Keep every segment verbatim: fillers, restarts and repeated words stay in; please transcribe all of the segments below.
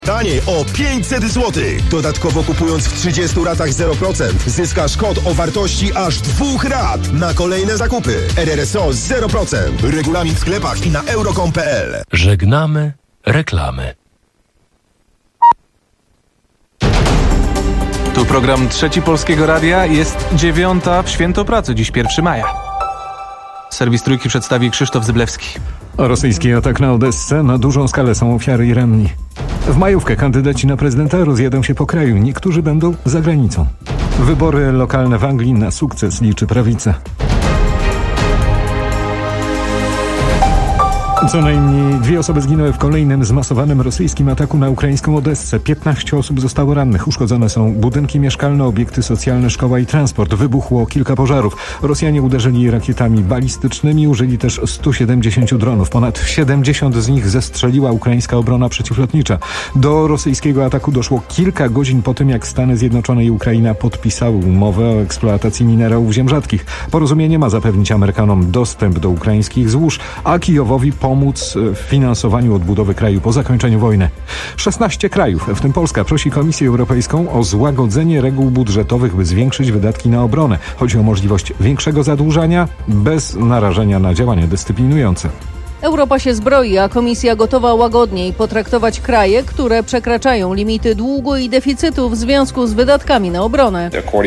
Taniej o pięćset złotych. Dodatkowo kupując w trzydziestu ratach zero procent zyskasz kod o wartości aż dwóch rat na kolejne zakupy. R R S O zero procent. Regulamin w sklepach i na euro kropka com kropka p l. Żegnamy reklamy. Tu program Trzeci Polskiego Radia. Jest dziewiąta w Święto Pracy, dziś pierwszego maja. Serwis Trójki przedstawi Krzysztof Zyblewski. Rosyjski atak na Odessę. Na dużą skalę są ofiary i ranni. W majówkę kandydaci na prezydenta rozjadą się po kraju. Niektórzy będą za granicą. Wybory lokalne w Anglii na sukces liczy prawica. Co najmniej dwie osoby zginęły w kolejnym zmasowanym rosyjskim ataku na ukraińską Odessę. piętnaście osób zostało rannych. Uszkodzone są budynki mieszkalne, obiekty socjalne, szkoła i transport. Wybuchło kilka pożarów. Rosjanie uderzyli rakietami balistycznymi, użyli też stu siedemdziesięciu dronów. Ponad siedemdziesiąt z nich zestrzeliła ukraińska obrona przeciwlotnicza. Do rosyjskiego ataku doszło kilka godzin po tym, jak Stany Zjednoczone i Ukraina podpisały umowę o eksploatacji minerałów ziem rzadkich. Porozumienie ma zapewnić Amerykanom dostęp do ukraińskich złóż, a Kijowowi pomóc pomóc w finansowaniu odbudowy kraju po zakończeniu wojny. szesnaście krajów, w tym Polska, prosi Komisję Europejską o złagodzenie reguł budżetowych, by zwiększyć wydatki na obronę. Chodzi o możliwość większego zadłużania bez narażenia na działania dyscyplinujące. Europa się zbroi, a Komisja gotowa łagodniej potraktować kraje, które przekraczają limity długu i deficytu w związku z wydatkami na obronę.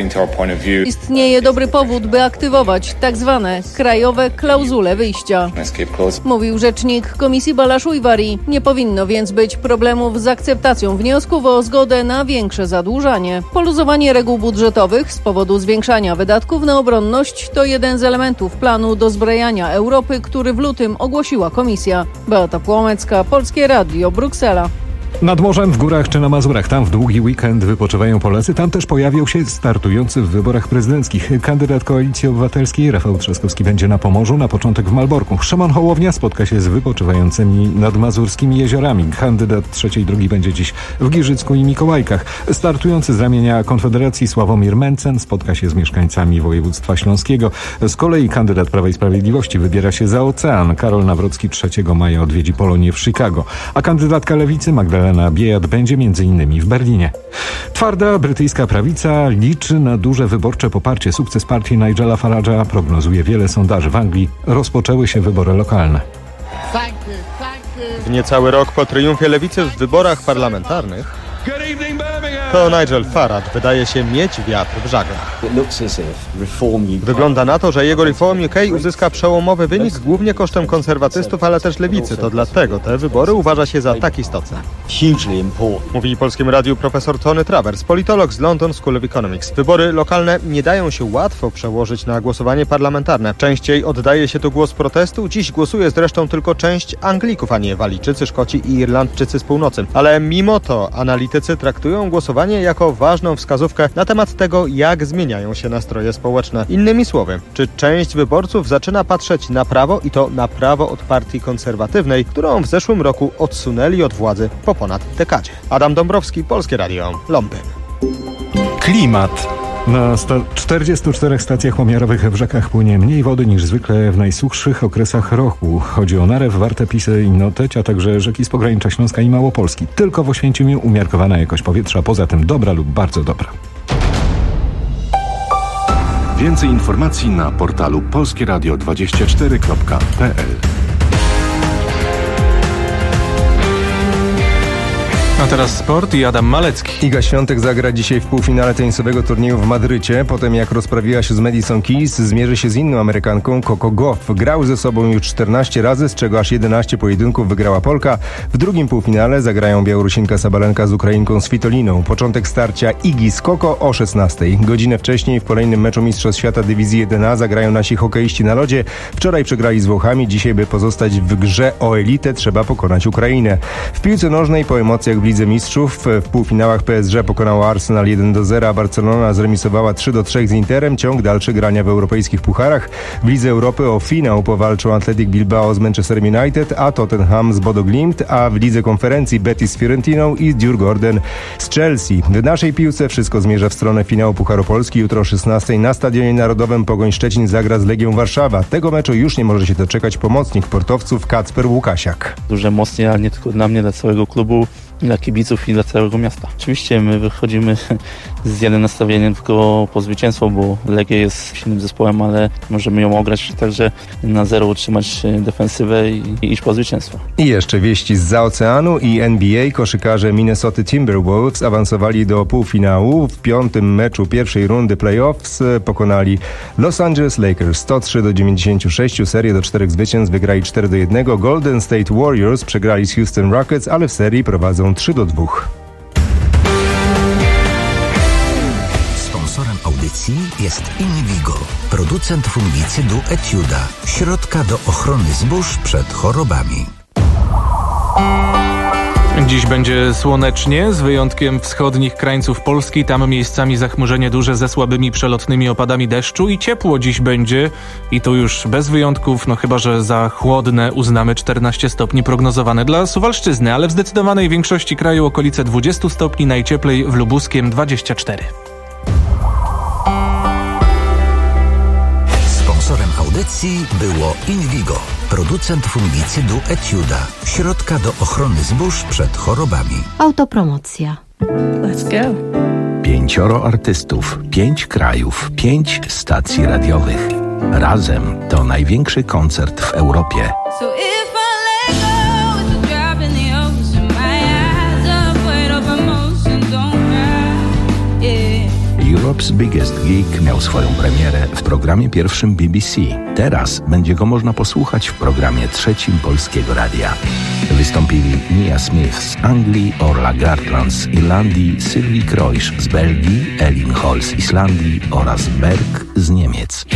Istnieje dobry powód, by aktywować tak zwane krajowe klauzule wyjścia, mówił rzecznik Komisji Balasz Ujvari. Nie powinno więc być problemów z akceptacją wniosków o zgodę na większe zadłużanie. Poluzowanie reguł budżetowych z powodu zwiększania wydatków na obronność to jeden z elementów planu dozbrajania Europy, który w lutym ogłosiła Komisja. Beata Płomecka, Polskie Radio, Bruksela. Nad morzem, w górach czy na Mazurach, tam w długi weekend wypoczywają Polacy, tam też pojawią się startujący w wyborach prezydenckich. Kandydat Koalicji Obywatelskiej Rafał Trzaskowski będzie na Pomorzu, na początek w Malborku. Szymon Hołownia spotka się z wypoczywającymi nad mazurskimi jeziorami. Kandydat trzeciej drogi będzie dziś w Giżycku i Mikołajkach. Startujący z ramienia Konfederacji Sławomir Mencen spotka się z mieszkańcami województwa śląskiego. Z kolei kandydat Prawa i Sprawiedliwości wybiera się za ocean. Karol Nawrocki trzeciego maja odwiedzi Polonię w Chicago. A kandydatka Lewicy Magdalena Magdalena Biejat będzie między innymi w Berlinie. Twarda brytyjska prawica liczy na duże wyborcze poparcie. Sukces partii Nigela Farage'a prognozuje wiele sondaży. W Anglii rozpoczęły się wybory lokalne. W niecały rok po triumfie lewicy w wyborach parlamentarnych to Nigel Farage wydaje się mieć wiatr w żaglach. Wygląda na to, że jego Reform U K uzyska przełomowy wynik głównie kosztem konserwatystów, ale też lewicy. To dlatego te wybory uważa się za tak istotne. Mówi Polskiemu Radiu profesor Tony Travers, politolog z London School of Economics. Wybory lokalne nie dają się łatwo przełożyć na głosowanie parlamentarne. Częściej oddaje się tu głos protestu. Dziś głosuje zresztą tylko część Anglików, a nie Walijczycy, Szkoci i Irlandczycy z północy. Ale mimo to analitycy traktują głosowanie jako ważną wskazówkę na temat tego, jak zmieniają się nastroje społeczne. Innymi słowy, czy część wyborców zaczyna patrzeć na prawo i to na prawo od partii konserwatywnej, którą w zeszłym roku odsunęli od władzy po ponad dekadzie. Adam Dąbrowski, Polskie Radio, Londyn. Klimat. Na sta- czterdziestu czterech stacjach pomiarowych w rzekach płynie mniej wody niż zwykle w najsuchszych okresach roku. Chodzi o Narew, Wartę, Pisę i Noteć, a także rzeki z pogranicza Śląska i Małopolski. Tylko w Oświęcimiu umiarkowana jakość powietrza, poza tym dobra lub bardzo dobra. Więcej informacji na portalu polskie radio dwadzieścia cztery kropka p l. A teraz sport i Adam Malecki. Iga Świątek zagra dzisiaj w półfinale tenisowego turnieju w Madrycie. Potem jak rozprawiła się z Madison Keys, zmierzy się z inną Amerykanką Coco Gauff. Grał ze sobą już czternaście razy, z czego aż jedenaście pojedynków wygrała Polka. W drugim półfinale zagrają Białorusinka Sabalenka z Ukrainką Svitoliną. Początek starcia Igi z Coco o szesnastej. Godzinę wcześniej w kolejnym meczu Mistrzostw Świata Dywizji jeden A zagrają nasi hokeiści na lodzie. Wczoraj przegrali z Włochami, dzisiaj by pozostać w grze o elitę trzeba pokonać Ukrainę. W piłce nożnej po emocjach w Lidze Mistrzów w półfinałach P S G pokonała Arsenal jeden do zera, a Barcelona zremisowała trzy do trzech z Interem. Ciąg dalszy grania w europejskich pucharach. W Lidze Europy o finał powalczą Athletic Bilbao z Manchester United, a Tottenham z Bodo Glimt, a w Lidze Konferencji Betis z Fiorentiną i Djurgården z Chelsea. W naszej piłce wszystko zmierza w stronę finału Pucharu Polski. Jutro o szesnastej na Stadionie Narodowym Pogoń Szczecin zagra z Legią Warszawa. Tego meczu już nie może się doczekać pomocnik portowców Kacper Łukasiak. Duże emocje, ale nie tylko dla mnie, dla całego klubu. dla kibiców i dla całego miasta. Oczywiście my wychodzimy z jednym nastawieniem tylko po zwycięstwo, bo Legia jest silnym zespołem, ale możemy ją ograć także na zero, utrzymać defensywę i, i iść po zwycięstwo. I jeszcze wieści zza oceanu i N B A. Koszykarze Minnesota Timberwolves awansowali do półfinału. W piątym meczu pierwszej rundy playoffs pokonali Los Angeles Lakers sto trzy do dziewięćdziesięciu sześciu. Serię do czterech zwycięstw wygrali cztery do jednego. Golden State Warriors przegrali z Houston Rockets, ale w serii prowadzą trzy do dwóch. Sponsorem audycji jest Invigo, producent fungicydu Etiuda, środka do ochrony zbóż przed chorobami. Dziś będzie słonecznie, z wyjątkiem wschodnich krańców Polski. Tam miejscami zachmurzenie duże ze słabymi przelotnymi opadami deszczu i ciepło dziś będzie. I to już bez wyjątków, no chyba że za chłodne uznamy czternaście stopni prognozowane dla Suwalszczyzny, ale w zdecydowanej większości kraju okolice dwadzieścia stopni, najcieplej w Lubuskiem dwadzieścia cztery. Sponsorem audycji było Invigo, producent fungicydu Etiuda, środka do ochrony zbóż przed chorobami. Autopromocja. Let's go. Pięcioro artystów, pięć krajów, pięć stacji radiowych. Razem to największy koncert w Europie. Europe's Biggest Gig miał swoją premierę w programie pierwszym B B C. Teraz będzie go można posłuchać w programie trzecim Polskiego Radia. Wystąpili Nia Smith z Anglii, Orla Gartland z Irlandii, Sylwii Krojsz z Belgii, Elin Hall z Islandii oraz Berg z Niemiec.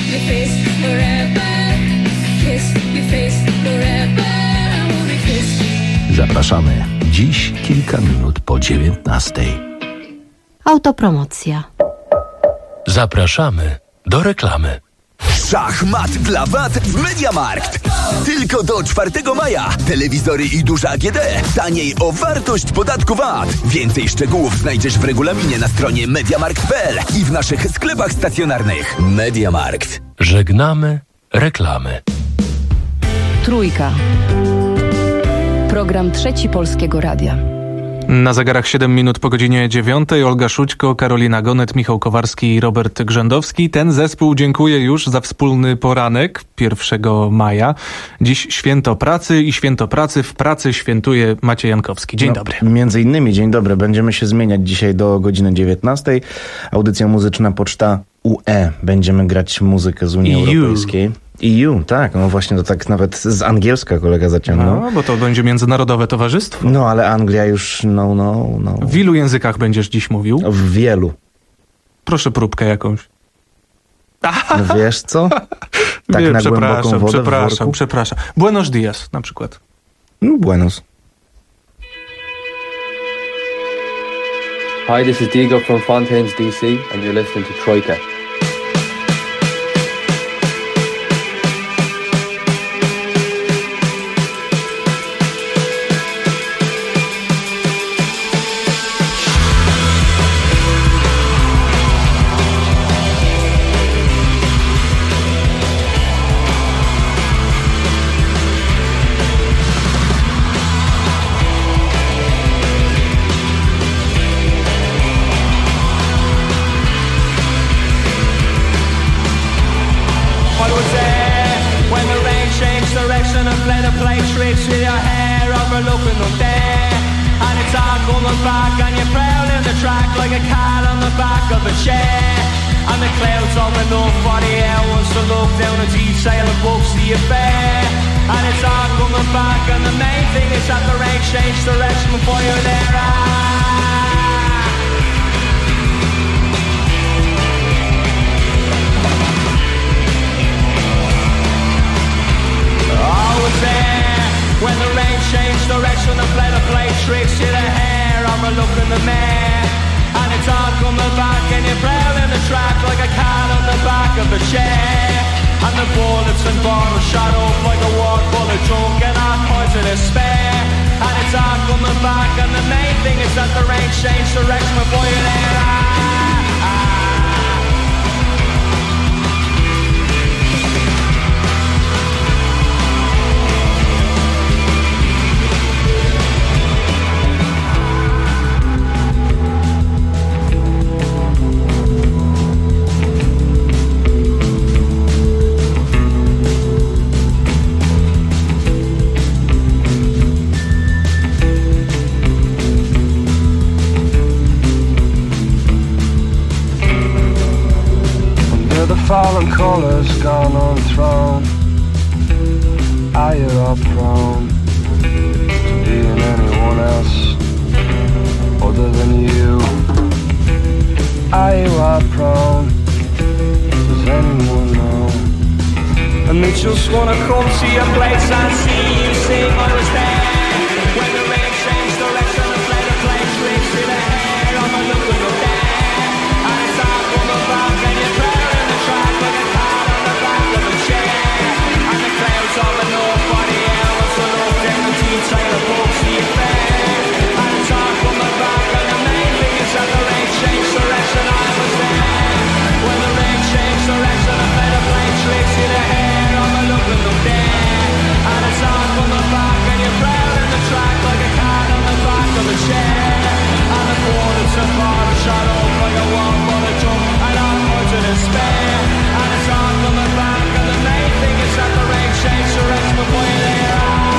Zapraszamy dziś kilka minut po dziewiętnastej. Autopromocja. Zapraszamy do reklamy. Szachmat dla V A T w MediaMarkt. Tylko do czwartego maja. Telewizory i duże A G D. Taniej o wartość podatku V A T. Więcej szczegółów znajdziesz w regulaminie na stronie mediamarkt kropka p l i w naszych sklepach stacjonarnych. MediaMarkt. Żegnamy reklamy. Trójka. Program Trzeci Polskiego Radia. Na zegarach siedem minut po godzinie dziewiątej. Olga Szućko, Karolina Gonet, Michał Kowarski i Robert Grzędowski. Ten zespół dziękuję już za wspólny poranek pierwszego maja. Dziś święto pracy i święto pracy w pracy świętuje Maciej Jankowski. Dzień no, dobry. Między innymi, dzień dobry. Będziemy się zmieniać dzisiaj do godziny dziewiętnastej. Audycja muzyczna Poczta U E. Będziemy grać muzykę z Unii E U. Europejskiej. E U, tak, no właśnie to tak nawet z angielska kolega zaciągnął. No, bo to będzie międzynarodowe towarzystwo. No, ale Anglia już, no, no, no. W ilu językach będziesz dziś mówił? W wielu. Proszę próbkę jakąś. No wiesz co? Tak Nie, na głęboką wodę przepraszam, przepraszam. Buenos dias na przykład. No, buenos. Hi, this is Diego from Fontaines, D C, and you're listening to Troika. the colors gone on throne. Are you all prone to being anyone else other than you? Are you all prone? Does anyone know? And they just wanna come to your place and see you sing. I was there when the rain changed direction and played a plane tricks through the hair. I'm a looking up there, and it's all coming back, and you're playing the track like a card on the back of a chair. And the clouds of the north for the air, so look down the tea trail of books to your fair. And it's all coming back, and the main thing is that the rain changed direction. I was there when the rain changed direction and played a plane tricks through the hair. Looking up there, and it's all coming back, and you're proud in the track like a card on the back of a chair. And the quarters are far shot up like a one for a jump, and I'm more to despair. And it's all coming back, and the main thing is that the rain shakes the rest before you're there.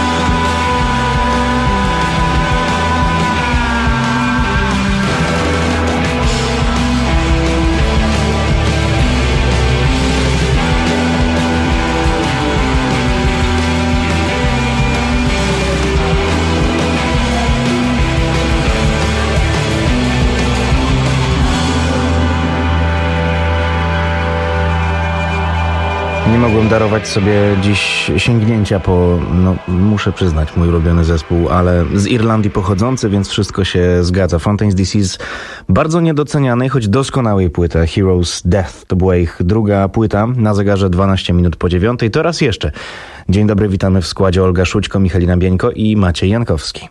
Nie mogłem darować sobie dziś sięgnięcia po, no muszę przyznać, mój ulubiony zespół, ale z Irlandii pochodzący, więc wszystko się zgadza. Fontaine's D C z bardzo niedocenianej, choć doskonałej płyty Heroes Death. To była ich druga płyta, na zegarze dwanaście minut po dziewiątej. To raz jeszcze. Dzień dobry, witamy w składzie Olga Szućko, Michalina Bieńko i Maciej Jankowski.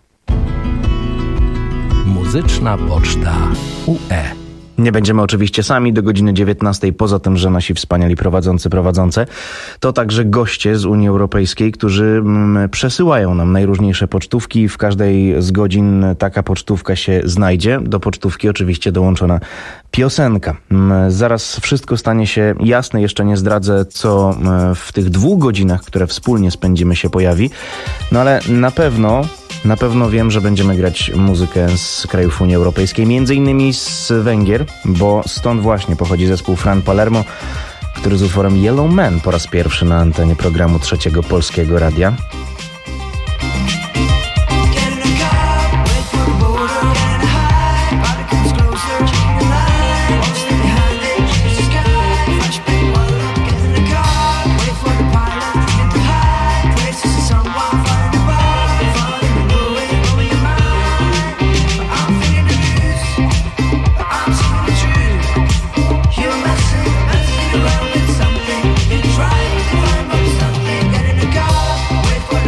Muzyczna Poczta U E. Nie będziemy oczywiście sami do godziny dziewiętnastej, poza tym, że nasi wspaniali prowadzący, prowadzące, to także goście z Unii Europejskiej, którzy mm, przesyłają nam najróżniejsze pocztówki. W każdej z godzin taka pocztówka się znajdzie. Do pocztówki oczywiście dołączona piosenka. Mm, zaraz wszystko stanie się jasne, jeszcze nie zdradzę, co mm, w tych dwóch godzinach, które wspólnie spędzimy, się pojawi. No ale na pewno... Na pewno wiem, że będziemy grać muzykę z krajów Unii Europejskiej, między innymi z Węgier, bo stąd właśnie pochodzi zespół Fran Palermo, który z utworem Yellow Man po raz pierwszy na antenie programu Trzeciego Polskiego Radia. Something, get right, find something, get in the car, wait for the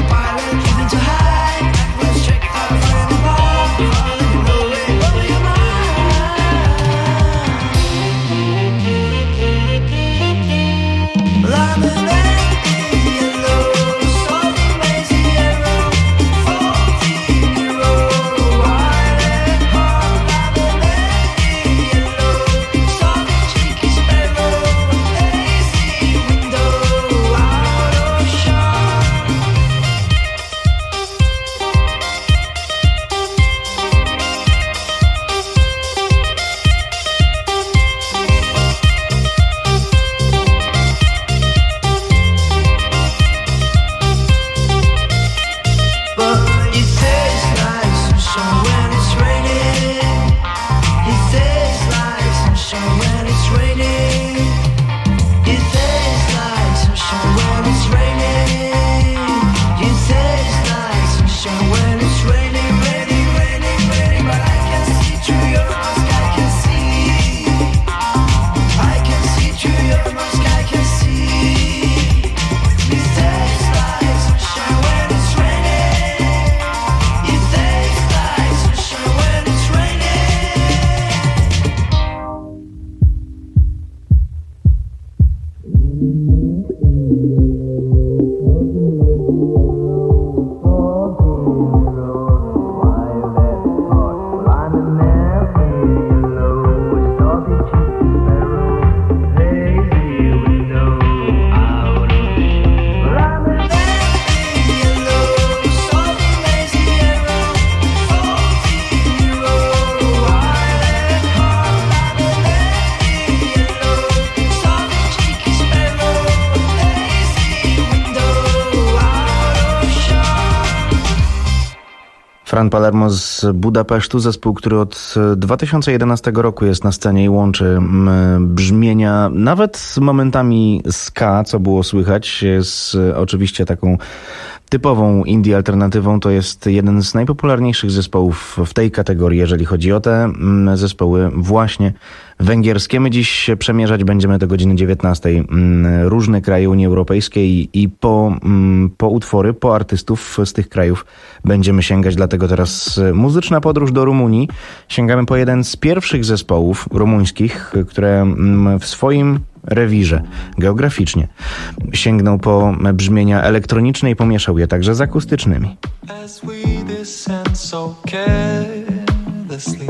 Fran Palermo z Budapesztu, zespół, który od dwa tysiące jedenastego roku jest na scenie i łączy brzmienia nawet momentami ska, co było słychać, z oczywiście taką typową indie alternatywą. To jest jeden z najpopularniejszych zespołów w tej kategorii, jeżeli chodzi o te zespoły właśnie węgierskie. My dziś przemierzać będziemy do godziny dziewiętnastej różne kraje Unii Europejskiej i po, po utwory, po artystów z tych krajów będziemy sięgać. Dlatego teraz muzyczna podróż do Rumunii. Sięgamy po jeden z pierwszych zespołów rumuńskich, które w swoim rewirze geograficznie sięgnął po brzmienia elektroniczne i pomieszał je także z akustycznymi. As we descend so carelessly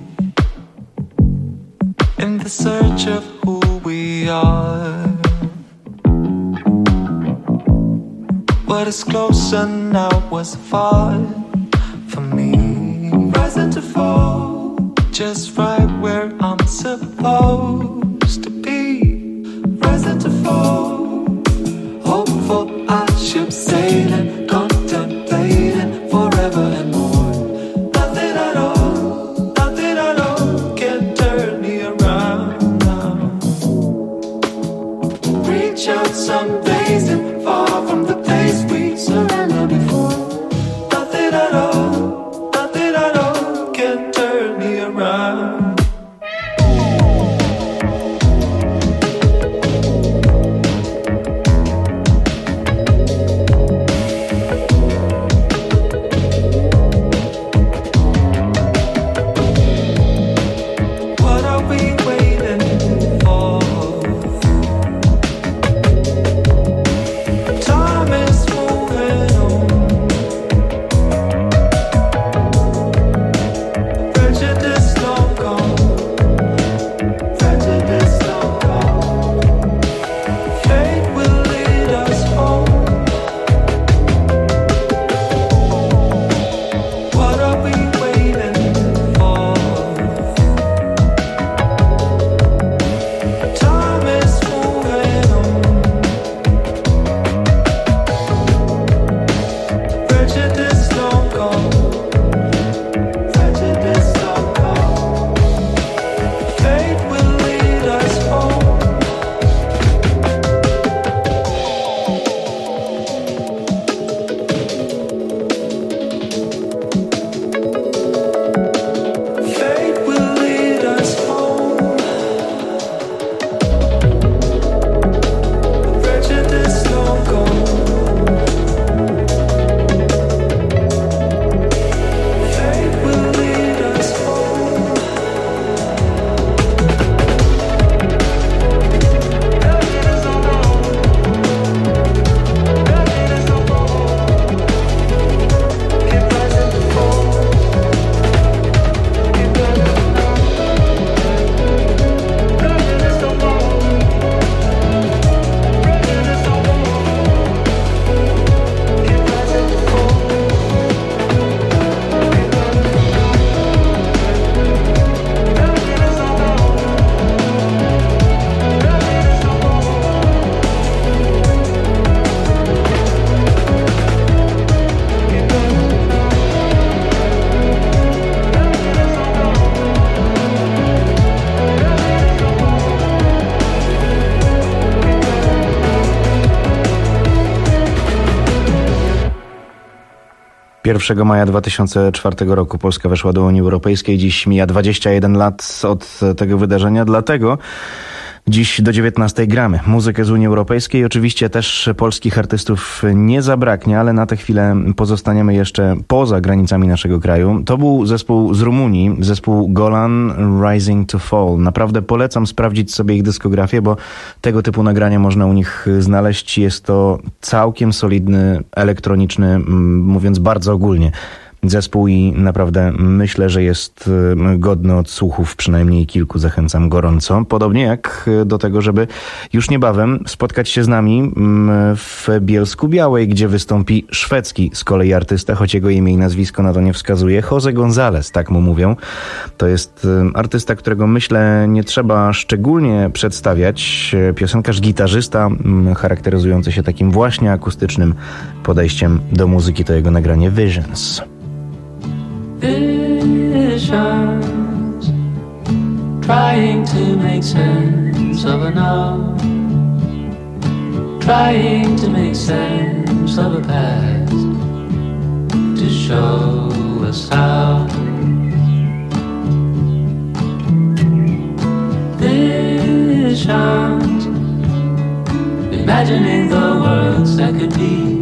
in the search of who we are, what is closer now was far from me, rising to fall just right where I'm supposed to be. Rising to fall, hopeful I ship sailing, contemplating forever and more. Nothing at all, nothing at all can turn me around now. Reach out some days and far from the place we surrendered before. Nothing at all, nothing at all can turn me around. pierwszego maja dwa tysiące czwartego roku Polska weszła do Unii Europejskiej. Dziś mija dwadzieścia jeden lat od tego wydarzenia, dlatego dziś do dziewiętnastej gramy muzykę z Unii Europejskiej. Oczywiście też polskich artystów nie zabraknie, ale na tę chwilę pozostaniemy jeszcze poza granicami naszego kraju. To był zespół z Rumunii, zespół Golan Rising to Fall. Naprawdę polecam sprawdzić sobie ich dyskografię, bo tego typu nagrania można u nich znaleźć. Jest to całkiem solidny, elektroniczny, mówiąc bardzo ogólnie, zespół i naprawdę myślę, że jest godny odsłuchów, przynajmniej kilku. Zachęcam gorąco. Podobnie jak do tego, żeby już niebawem spotkać się z nami w Bielsku Białej, gdzie wystąpi szwedzki z kolei artysta, choć jego imię i nazwisko na to nie wskazuje. Jose González, tak mu mówią. To jest artysta, którego myślę nie trzeba szczególnie przedstawiać. Piosenkarz, gitarzysta, charakteryzujący się takim właśnie akustycznym podejściem do muzyki. To jego nagranie Visions. visions, trying to make sense of a now, trying to make sense of a past, to show us how. Visions, imagining the worlds that could be,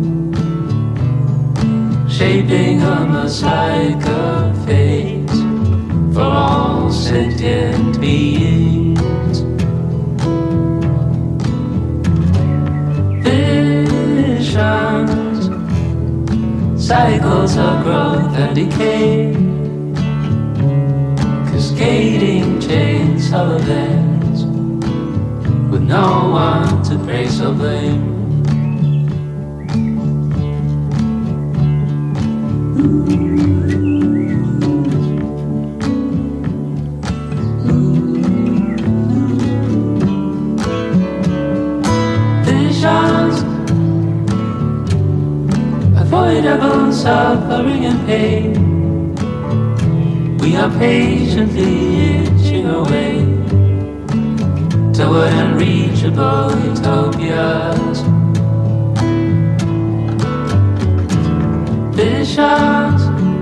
shaping a mosaic of fate for all sentient beings. Visions, cycles of growth and decay, cascading chains of events with no one to praise or blame. Visions, avoidable suffering and pain. We are patiently itching away toward unreachable utopias. Visions,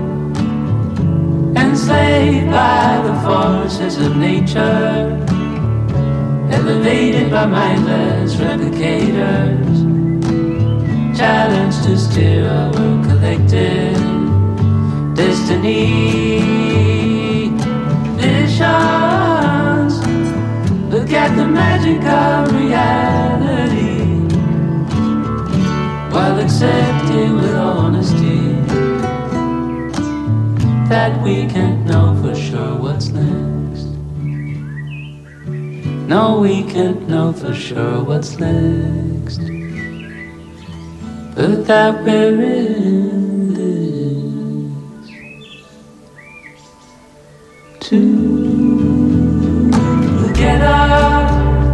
enslaved by the forces of nature, elevated by mindless replicators, challenged to steer our collective destiny. Visions, look at the magic of reality, while accepting with honesty that we can't know for sure what's next. No, we can't know for sure what's next, but that we're in this together.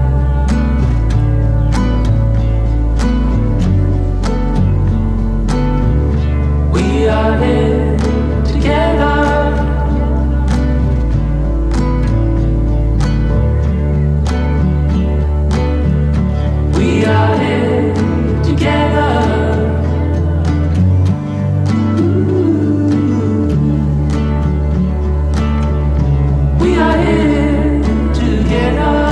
We are here together. We are here together. We are here together.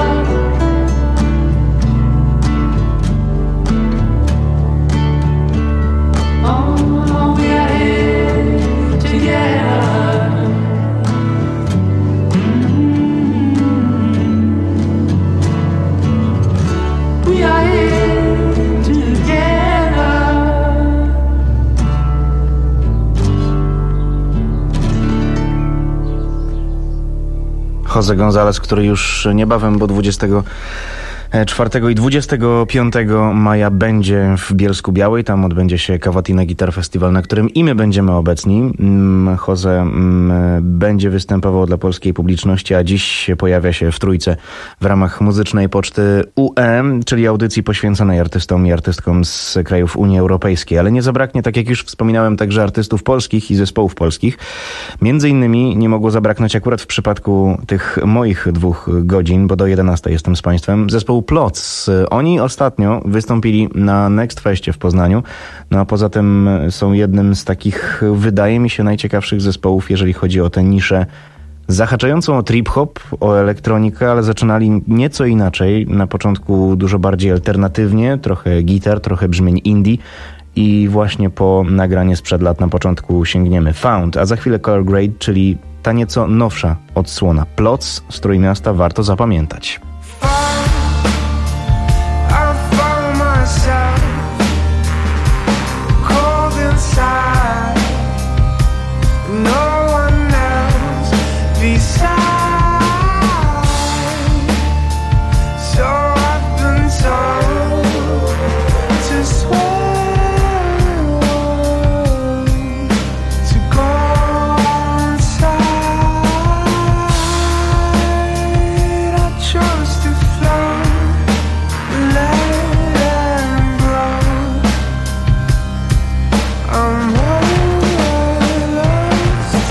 Oh, we are here together. We are here together. Jose González, który już niebawem, bo dwudziestego czwartego i dwudziestego piątego maja będzie w Bielsku-Białej. Tam odbędzie się Cavatina Guitar Festival, na którym i my będziemy obecni. Jose będzie występował dla polskiej publiczności, a dziś pojawia się w Trójce w ramach muzycznej poczty U E, czyli audycji poświęconej artystom i artystkom z krajów Unii Europejskiej. Ale nie zabraknie, tak jak już wspominałem, także artystów polskich i zespołów polskich. Między innymi nie mogło zabraknąć akurat w przypadku tych moich dwóch godzin, bo do jedenastej jestem z Państwem, zespołu Ploc. Oni ostatnio wystąpili na Next Festie w Poznaniu, no a poza tym są jednym z takich, wydaje mi się, najciekawszych zespołów, jeżeli chodzi o tę niszę zahaczającą o trip-hop, o elektronikę, ale zaczynali nieco inaczej. Na początku dużo bardziej alternatywnie, trochę gitar, trochę brzmień indie i właśnie po nagranie sprzed lat na początku sięgniemy Found, a za chwilę Color Grade, czyli ta nieco nowsza odsłona. Ploc z Trójmiasta warto zapamiętać. I'm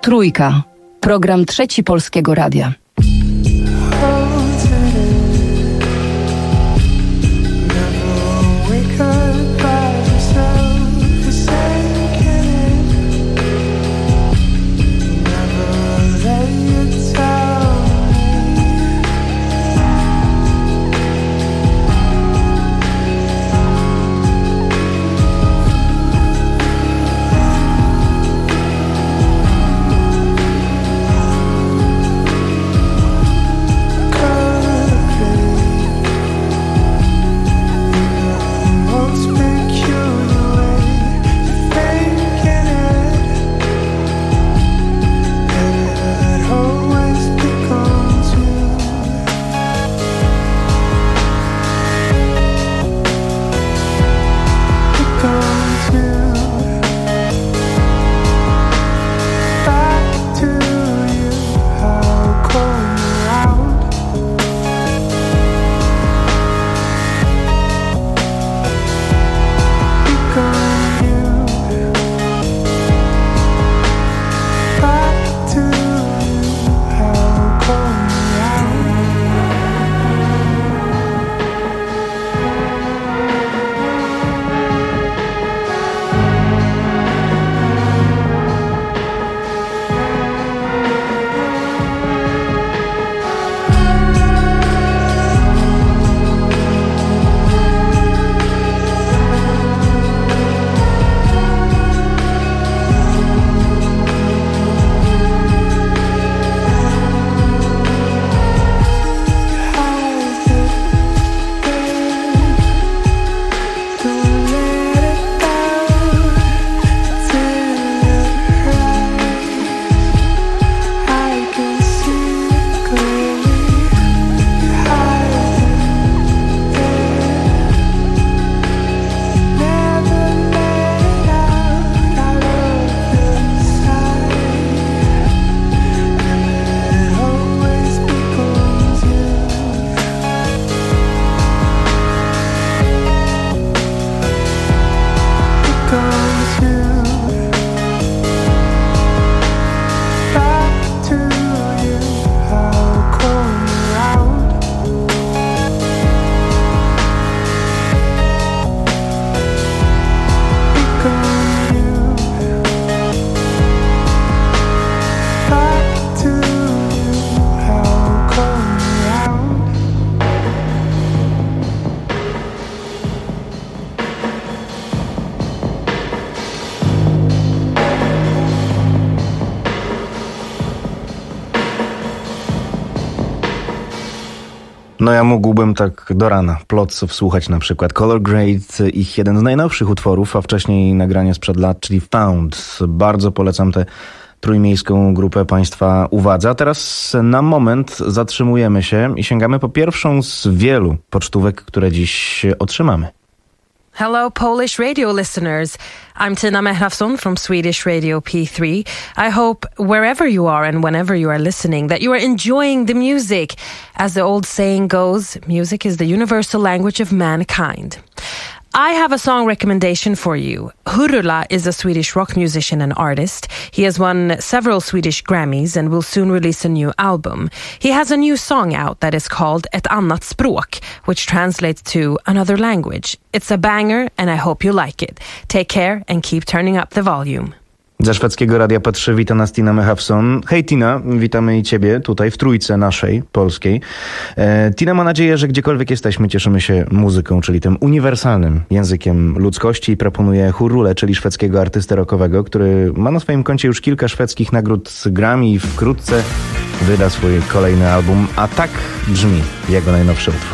Trójka. Program Trzeci Polskiego Radia. No ja mógłbym tak do rana Plotsów słuchać na przykład. Color Grade, ich jeden z najnowszych utworów, a wcześniej nagranie sprzed lat, czyli Found. Bardzo polecam tę trójmiejską grupę państwa uwadze. A teraz na moment zatrzymujemy się i sięgamy po pierwszą z wielu pocztówek, które dziś otrzymamy. Hello, Polish radio listeners. I'm Tina Mehrafson from Swedish Radio P three. I hope wherever you are and whenever you are listening that you are enjoying the music. As the old saying goes, music is the universal language of mankind. I have a song recommendation for you. Hurula is a Swedish rock musician and artist. He has won several Swedish Grammys and will soon release a new album. He has a new song out that is called Ett annat språk, which translates to another language. It's a banger and I hope you like it. Take care and keep turning up the volume. Ze szwedzkiego Radia P trzy wita nas Tina Mehrafson. Hej Tina, witamy i ciebie tutaj w trójce naszej, polskiej. E, Tina ma nadzieję, że gdziekolwiek jesteśmy, cieszymy się muzyką, czyli tym uniwersalnym językiem ludzkości i proponuje Hurulę, czyli szwedzkiego artystę rockowego, który ma na swoim koncie już kilka szwedzkich nagród Grammy i wkrótce wyda swój kolejny album, a tak brzmi jego najnowszy utwór.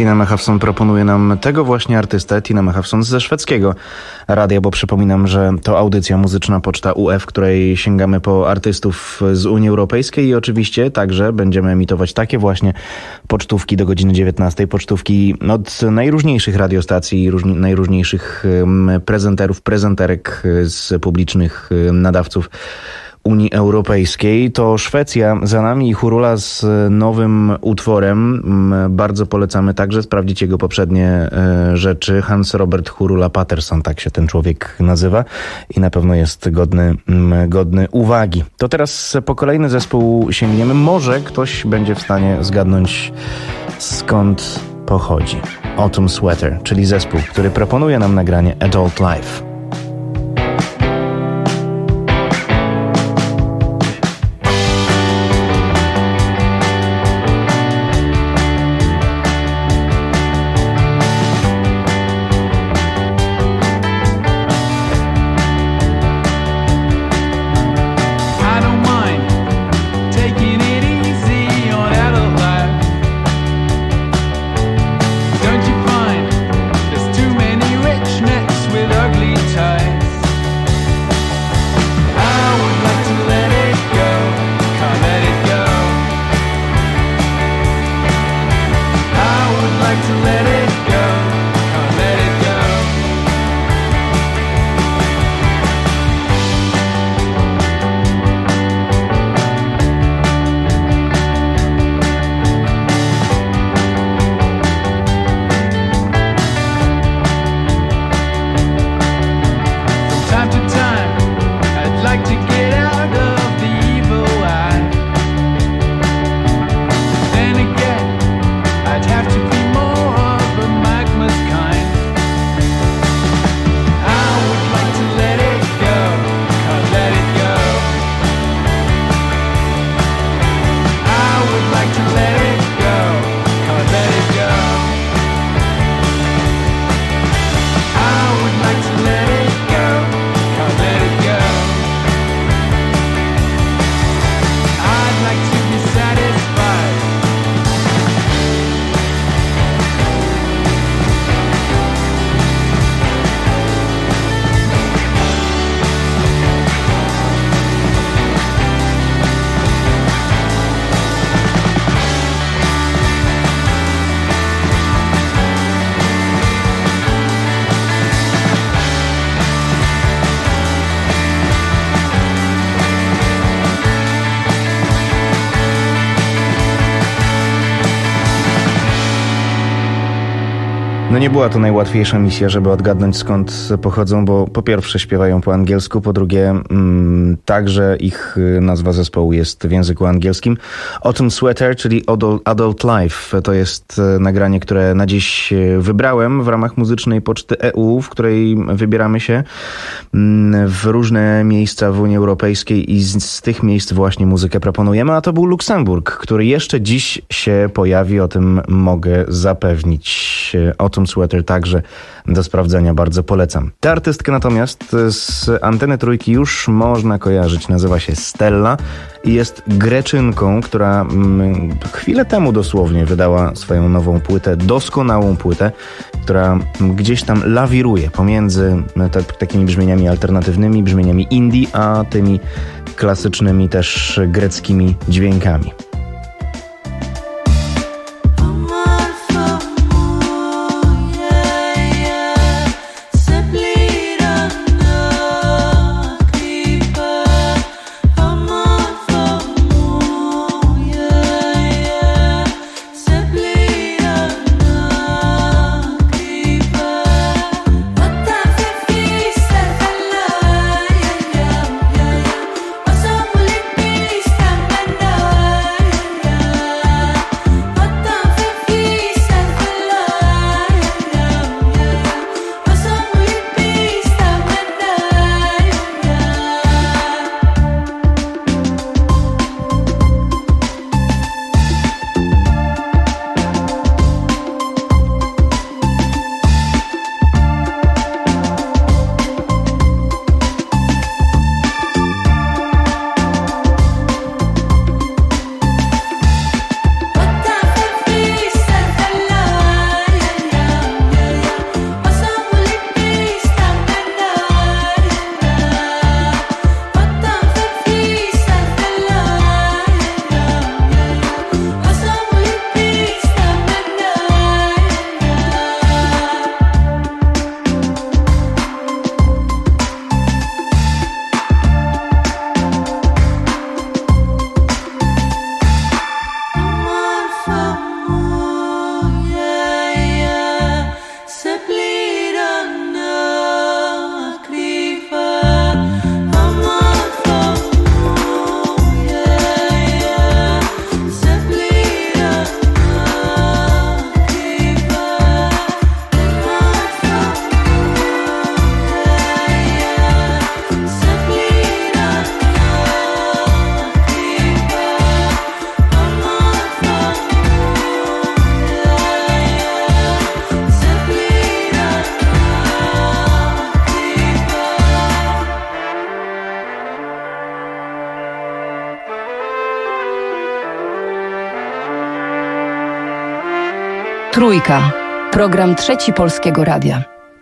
Tina Mechafson proponuje nam tego właśnie artystę, Tina Mechafson ze szwedzkiego radia, bo przypominam, że to audycja Muzyczna Poczta U E, w której sięgamy po artystów z Unii Europejskiej i oczywiście także będziemy emitować takie właśnie pocztówki do godziny dziewiętnastej, pocztówki od najróżniejszych radiostacji, różni, najróżniejszych prezenterów, prezenterek z publicznych nadawców Unii Europejskiej. To Szwecja za nami i Hurula z nowym utworem. Bardzo polecamy także sprawdzić jego poprzednie rzeczy. Hans Robert Hurula Patterson, tak się ten człowiek nazywa i na pewno jest godny, godny uwagi. To teraz po kolejny zespół sięgniemy. Może ktoś będzie w stanie zgadnąć, skąd pochodzi Autumn Sweater, czyli zespół, który proponuje nam nagranie Adult Life. No nie była to najłatwiejsza misja, żeby odgadnąć, skąd pochodzą, bo po pierwsze śpiewają po angielsku, po drugie mm, także ich nazwa zespołu jest w języku angielskim. Autumn Sweater, czyli Adult Life, to jest nagranie, które na dziś wybrałem w ramach Muzycznej Poczty E U, w której wybieramy się w różne miejsca w Unii Europejskiej i z, z tych miejsc właśnie muzykę proponujemy, a to był Luksemburg, który jeszcze dziś się pojawi, o tym mogę zapewnić. Autumn Sweater także do sprawdzenia bardzo polecam. Tę artystkę natomiast z Anteny Trójki już można kojarzyć. Nazywa się Stella i jest Greczynką, która mm, chwilę temu dosłownie wydała swoją nową płytę, doskonałą płytę, która gdzieś tam lawiruje pomiędzy te, takimi brzmieniami alternatywnymi, brzmieniami indie, a tymi klasycznymi też greckimi dźwiękami. Some will it be stand and die. Trójka. Program Trzeci Polskiego Radia.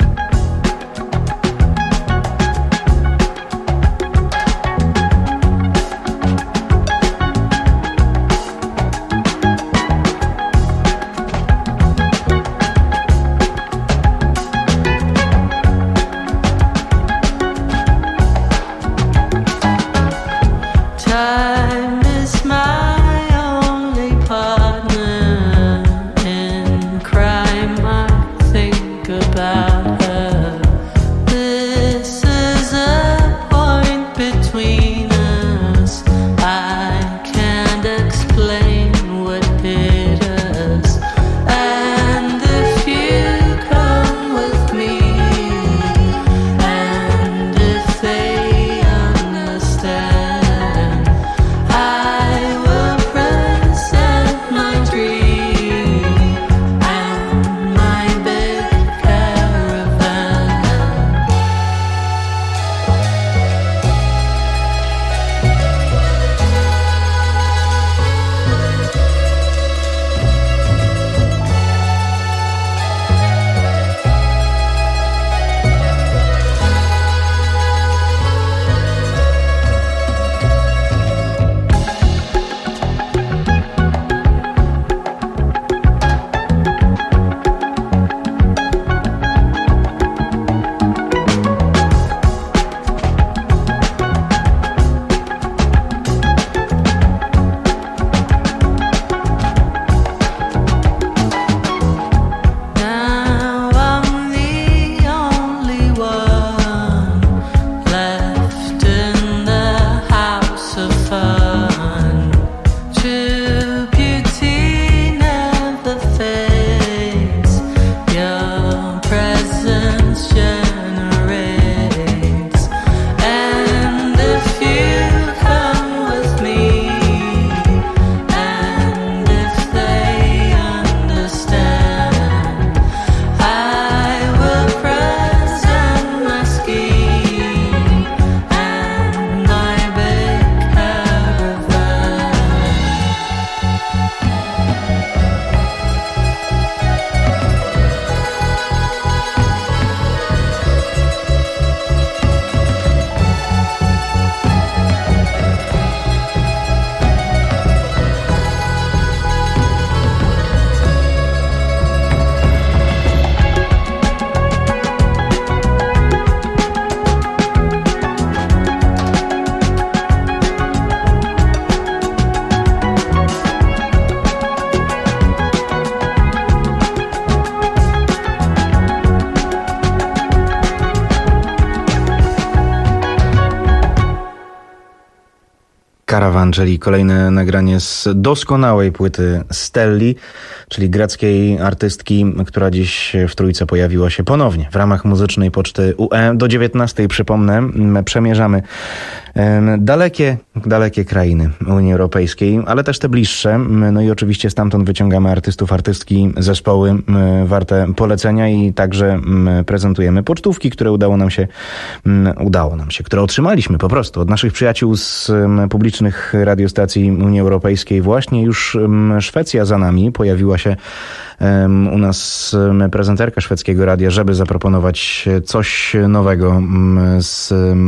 Caravan, czyli kolejne nagranie z doskonałej płyty Stelli, czyli greckiej artystki, która dziś w Trójce pojawiła się ponownie w ramach muzycznej poczty U E. Do dziewiętnastej, przypomnę, przemierzamy dalekie, dalekie krainy Unii Europejskiej, ale też te bliższe. No i oczywiście stamtąd wyciągamy artystów, artystki, zespoły warte polecenia i także prezentujemy pocztówki, które udało nam się, udało nam się, które otrzymaliśmy po prostu od naszych przyjaciół z publicznych radiostacji Unii Europejskiej. Właśnie już Szwecja za nami. Pojawiła się u nas prezenterka szwedzkiego radia, żeby zaproponować coś nowego z,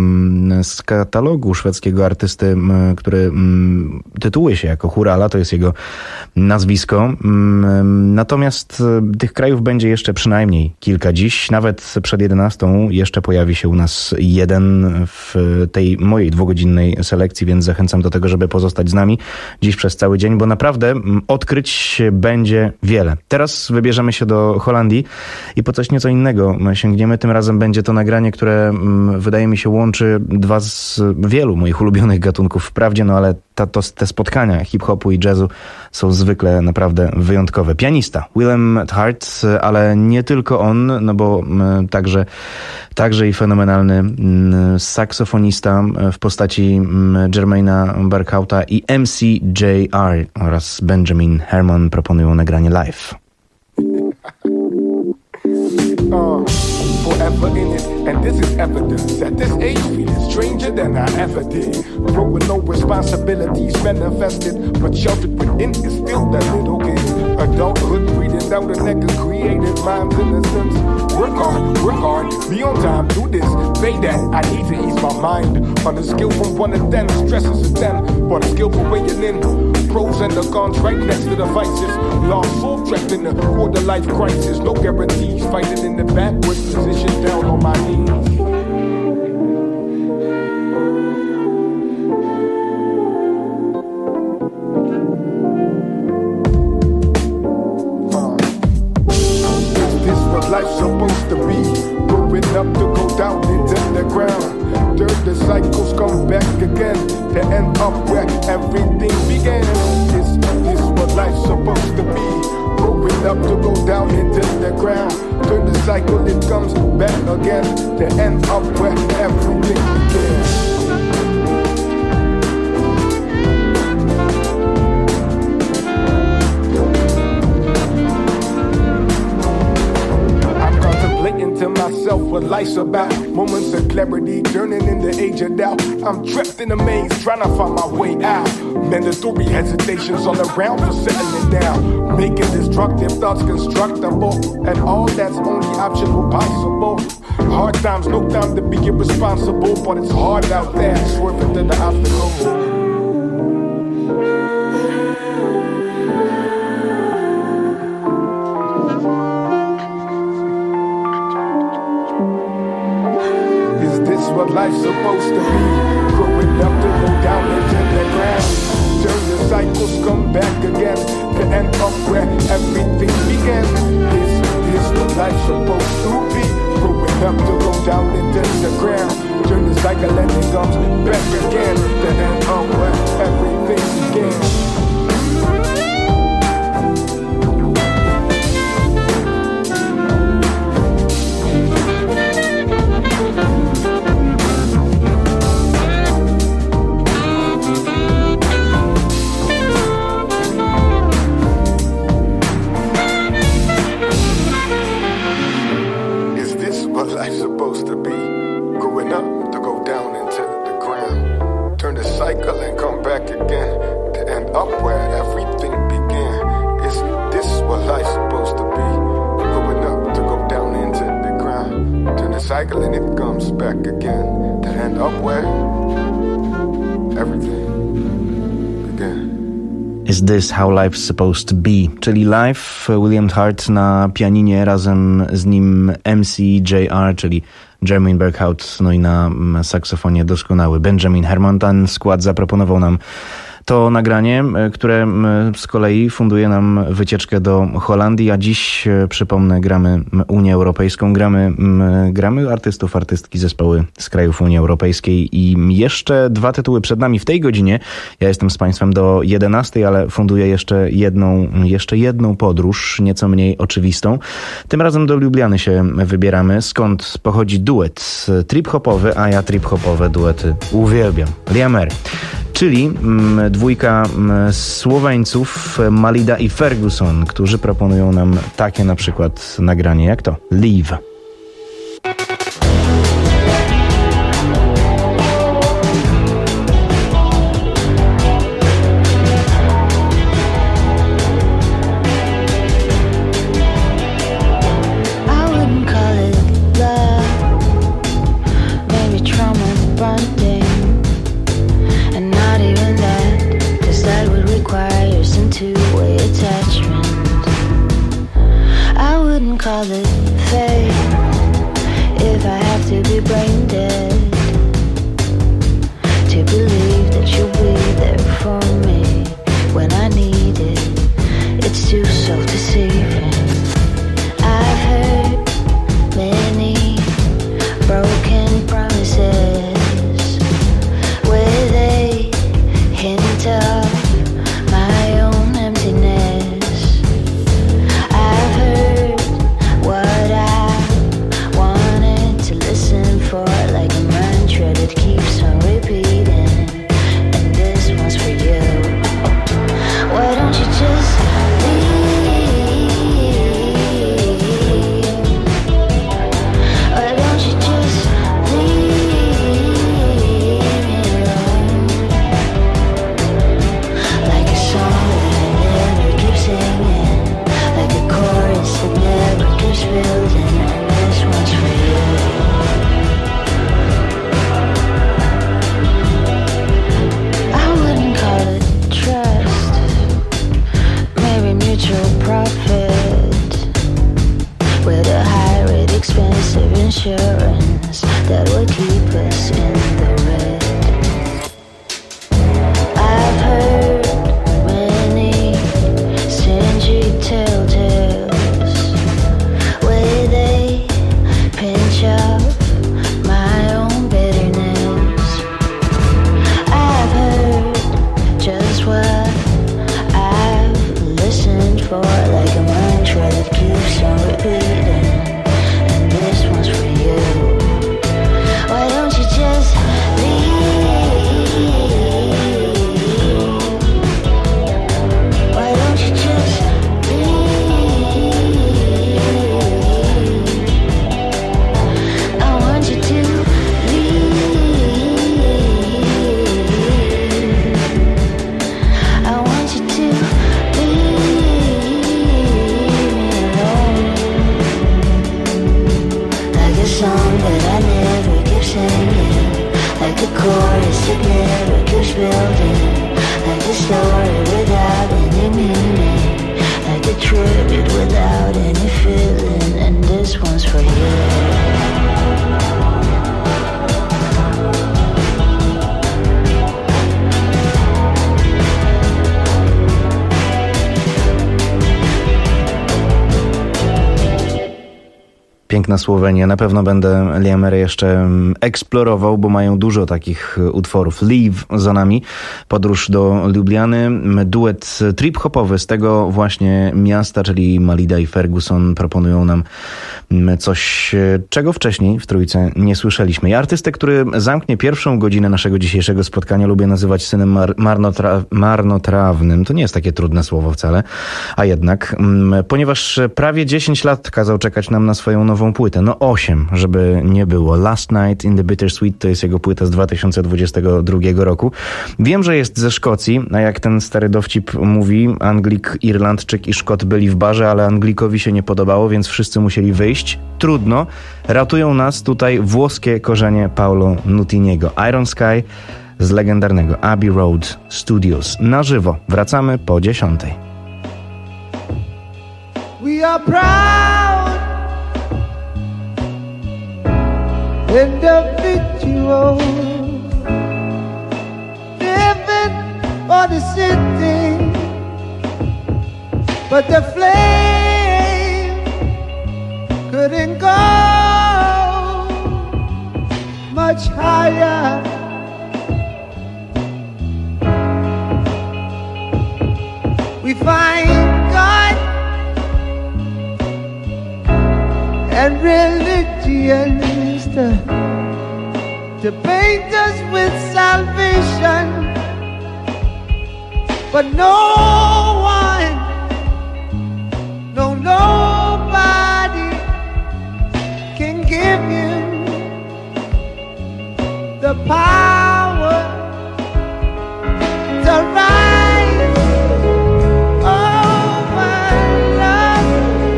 z katalogu szwedzkiego artysty, który tytułuje się jako Hurala, to jest jego nazwisko. Natomiast tych krajów będzie jeszcze przynajmniej kilka dziś. Nawet przed jedenastą jeszcze pojawi się u nas jeden w tej mojej dwugodzinnej selekcji, więc zachęcam do tego, żeby pozostać z nami dziś przez cały dzień, bo naprawdę odkryć będzie wiele. Teraz wybierzemy się do Holandii i po coś nieco innego sięgniemy. Tym razem będzie to nagranie, które wydaje mi się łączy dwa z wielu moich ulubionych gatunków wprawdzie, no ale ta, to, te spotkania hip-hopu i jazzu są zwykle naprawdę wyjątkowe. Pianista Willem Hart, ale nie tylko on, no bo także, także i fenomenalny saksofonista w postaci Jermaina Burkhouta i M C J R oraz Benjamin Herman proponują nagranie live. Uh, forever in it, and this is evidence. At this age, feeling stranger than I ever did. Broke with no responsibilities manifested, but sheltered within is still that little kid. A adulthood, breathing out a neck of creative minds in a sense. Work hard, work hard, be on time, do this, say that. I need to ease my mind. On a scale from one to ten, stress is a ten. But a skill for weighing in pros and the cons right next to the vices. Lost soul trapped in the quarter life crisis. No guarantees, fighting in the backwards position, down on my knees. Life's supposed to be growing up to go down into the ground. Turn the cycles, come back again to end up where everything began. This is what life's supposed to be. Growing up to go down into the ground. Turn the cycle, it comes back again to end up where everything began. To myself what life's about. Moments of clarity turning in the age of doubt. I'm trapped in a maze trying to find my way out. Mandatory hesitations all around for settling down. Making destructive thoughts constructible, and all that's only optional possible. Hard times, no time to be irresponsible, but it's hard out there, swerving to the obstacle. What life's supposed to be, growing up to go down into the ground. Turn the cycles, come back again to end up where everything began. This is what life's supposed to be, growing up to go down into the ground. Turn the cycle and it comes back again to end up where everything began. Life's supposed to be growing up to go down into the ground. Turn the cycle and come back again to end up where everything began. Is this what life's supposed to be? Growing up to go down into the ground. Turn the cycle and it comes back again to end up where everything began. Is this how life's supposed to be? Czyli Life, William Hart na pianinie, razem z nim M C J R, czyli Jermaine Berghout, no i na saksofonie doskonały Benjamin Herman. Ten skład zaproponował nam to nagranie, które z kolei funduje nam wycieczkę do Holandii, a dziś, przypomnę, gramy Unię Europejską, gramy, gramy artystów, artystki, zespoły z krajów Unii Europejskiej i jeszcze dwa tytuły przed nami w tej godzinie. Ja jestem z Państwem do jedenastej, ale funduję jeszcze jedną, jeszcze jedną podróż, nieco mniej oczywistą. Tym razem do Lubliany się wybieramy, skąd pochodzi duet trip-hopowy, a ja trip-hopowe duety uwielbiam. Liamery. Czyli mm, dwójka mm, Słoweńców Malida i Ferguson, którzy proponują nam takie na przykład nagranie jak to Leave. Call it fate if I have to be brain dead to believe that you'll be there for me when I need it. It's too self-deceiving. I've heard many broken promises with a hint of my own emptiness. I've heard what I insurance that would keep us in the red. I've heard many stingy telltales where they pinch off my own bitterness. I've heard just what I've listened for, like a mantra that keeps on repeating. And this one's for you. Why don't you just leave? Why don't you just leave? I want you to leave. I want you to leave me alone. Like a song that I never keep singing, like a chorus that never keeps building, like a story without any meaning, like a tribute without any feeling. And this one's for you. Piękna Słowenia. Na pewno będę Liamery jeszcze eksplorował, bo mają dużo takich utworów. Leave za nami. Podróż do Lubliany. Duet trip-hopowy z tego właśnie miasta, czyli Malida i Ferguson, proponują nam coś, czego wcześniej w Trójce nie słyszeliśmy. I artystę, który zamknie pierwszą godzinę naszego dzisiejszego spotkania, lubię nazywać synem mar- marnotra- marnotrawnym. To nie jest takie trudne słowo wcale, a jednak, ponieważ prawie dziesięć lat kazał czekać nam na swoją nową płytę. No osiem, żeby nie było. Last Night in the Bittersweet to jest jego płyta z dwa tysiące dwudziestego drugiego roku. Wiem, że jest ze Szkocji, a jak ten stary dowcip mówi, Anglik, Irlandczyk i Szkot byli w barze, ale Anglikowi się nie podobało, więc wszyscy musieli wyjść. Trudno. Ratują nas tutaj włoskie korzenie Paolo Nutiniego. Iron Sky z legendarnego Abbey Road Studios. Na żywo. Wracamy po dziesiątej. We are proud individuals living for the city, but the flame couldn't go much higher. We find God and religions to, to paint us with salvation, but no one, no nobody can give you the power to rise over love,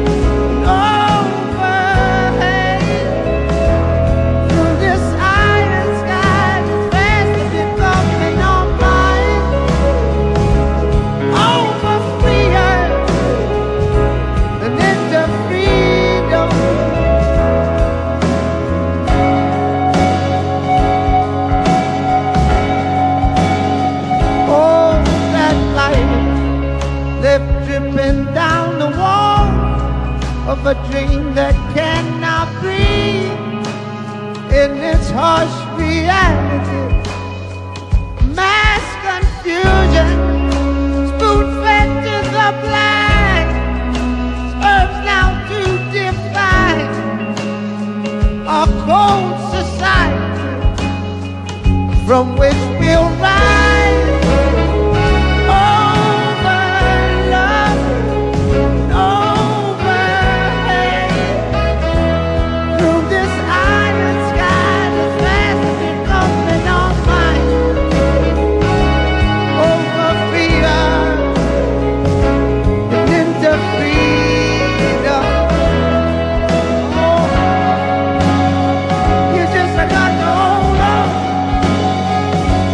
over hate. Through this iron sky, this fast as it coming on mine. Over free earth and into freedom. Oh, that light left dripping down the wall of a dream that cannot breathe in its harsh reality. Mass confusion, spoon-fed to the blind, herbs now to define our cold society from which we'll rise. Over love, over hate. Through this iron sky, the fast as it coming on mine. Over fear and into freedom. Oh, you just got to hold on.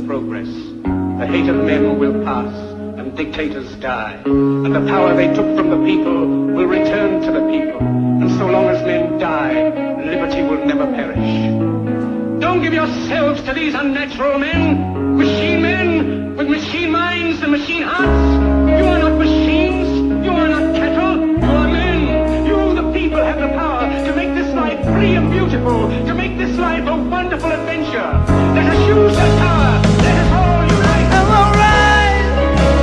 progress. The hate of men will pass, and dictators die. And the power they took from the people will return to the people. And so long as men die, liberty will never perish. Don't give yourselves to these unnatural men, machine men with machine minds and machine hearts. You are not machines, you are not cattle, you are men. You, the people, have the power to make this life free and beautiful, to make this life a wonderful adventure. Let us use that power, let us all unite. And we'll rise,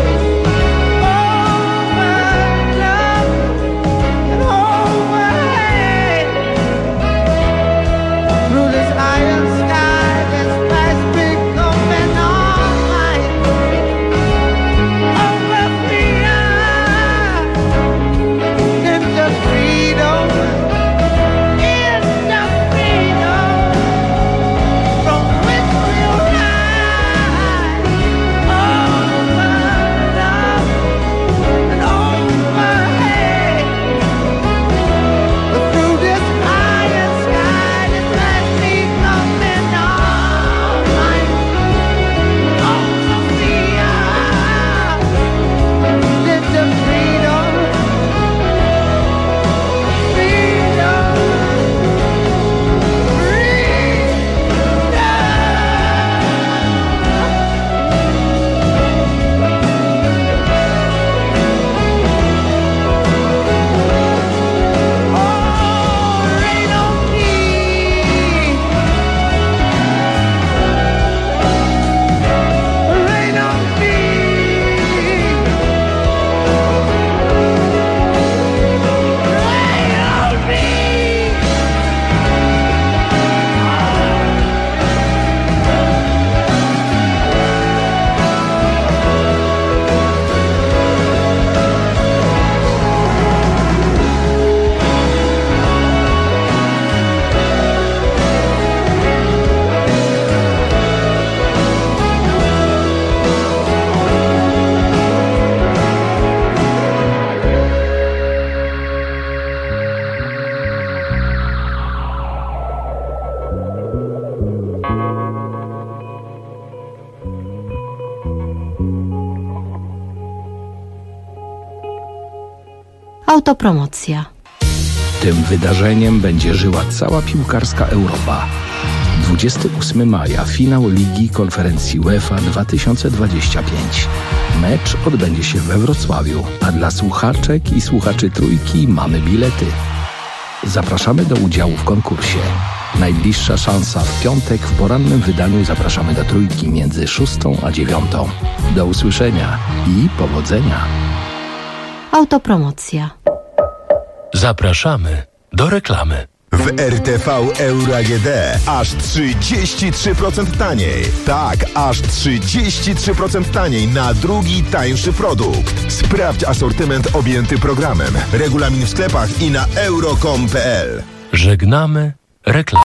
oh my love, and oh my hate. Through this iron sky, this fast becoming all night. Over freedom, live the freedom, in the freedom from which we'll rise. Over love and over hate. Through this iron sky, this fast becoming all night. Over freedom, live the freedom, freedom, Autopromocja. Tym wydarzeniem będzie żyła cała piłkarska Europa. dwudziestego ósmego maja finał Ligi Konferencji UEFA dwa tysiące dwudziesty piąty. Mecz odbędzie się we Wrocławiu, a dla słuchaczek i słuchaczy Trójki mamy bilety. Zapraszamy do udziału w konkursie. Najbliższa szansa w piątek w porannym wydaniu zapraszamy do Trójki między szóstą a dziewiątą. Do usłyszenia i powodzenia. Autopromocja. Zapraszamy do reklamy. W R T V Euro A G D aż trzydzieści trzy procent taniej. Tak, aż trzydzieści trzy procent taniej na drugi tańszy produkt. Sprawdź asortyment objęty programem. Regulamin w sklepach i na euro kropka com kropka p l. Żegnamy reklamy.